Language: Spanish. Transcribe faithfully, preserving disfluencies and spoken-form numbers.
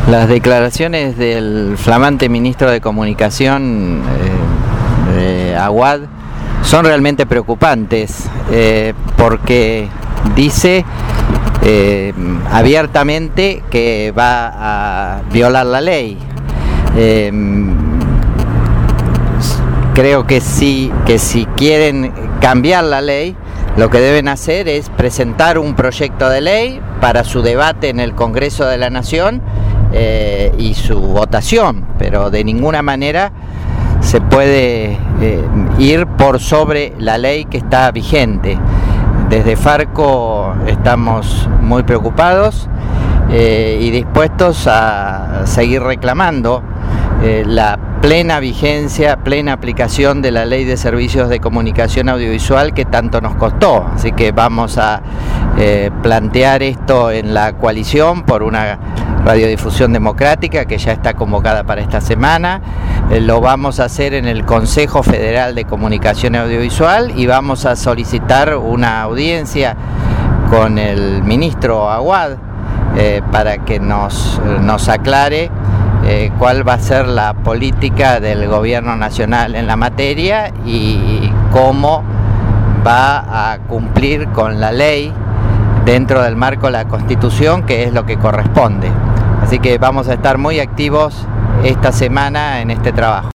Las declaraciones del flamante ministro de Comunicación, eh, de Aguad, son realmente preocupantes, eh, porque dice eh, abiertamente que va a violar la ley. Eh, creo que si, que si quieren cambiar la ley, lo que deben hacer es presentar un proyecto de ley para su debate en el Congreso de la Nación eh, y su votación, pero de ninguna manera se puede eh, ir por sobre la ley que está vigente. Desde Farco estamos muy preocupados eh, y dispuestos a seguir reclamando eh, la plena vigencia, plena aplicación de la Ley de Servicios de Comunicación Audiovisual que tanto nos costó. Así que vamos a eh, plantear esto en la coalición por una radiodifusión democrática que ya está convocada para esta semana. Eh, lo vamos a hacer en el Consejo Federal de Comunicación Audiovisual y vamos a solicitar una audiencia con el ministro Aguad eh, para que nos, nos aclare Eh, cuál va a ser la política del gobierno nacional en la materia y cómo va a cumplir con la ley dentro del marco de la Constitución, que es lo que corresponde. Así que vamos a estar muy activos esta semana en este trabajo.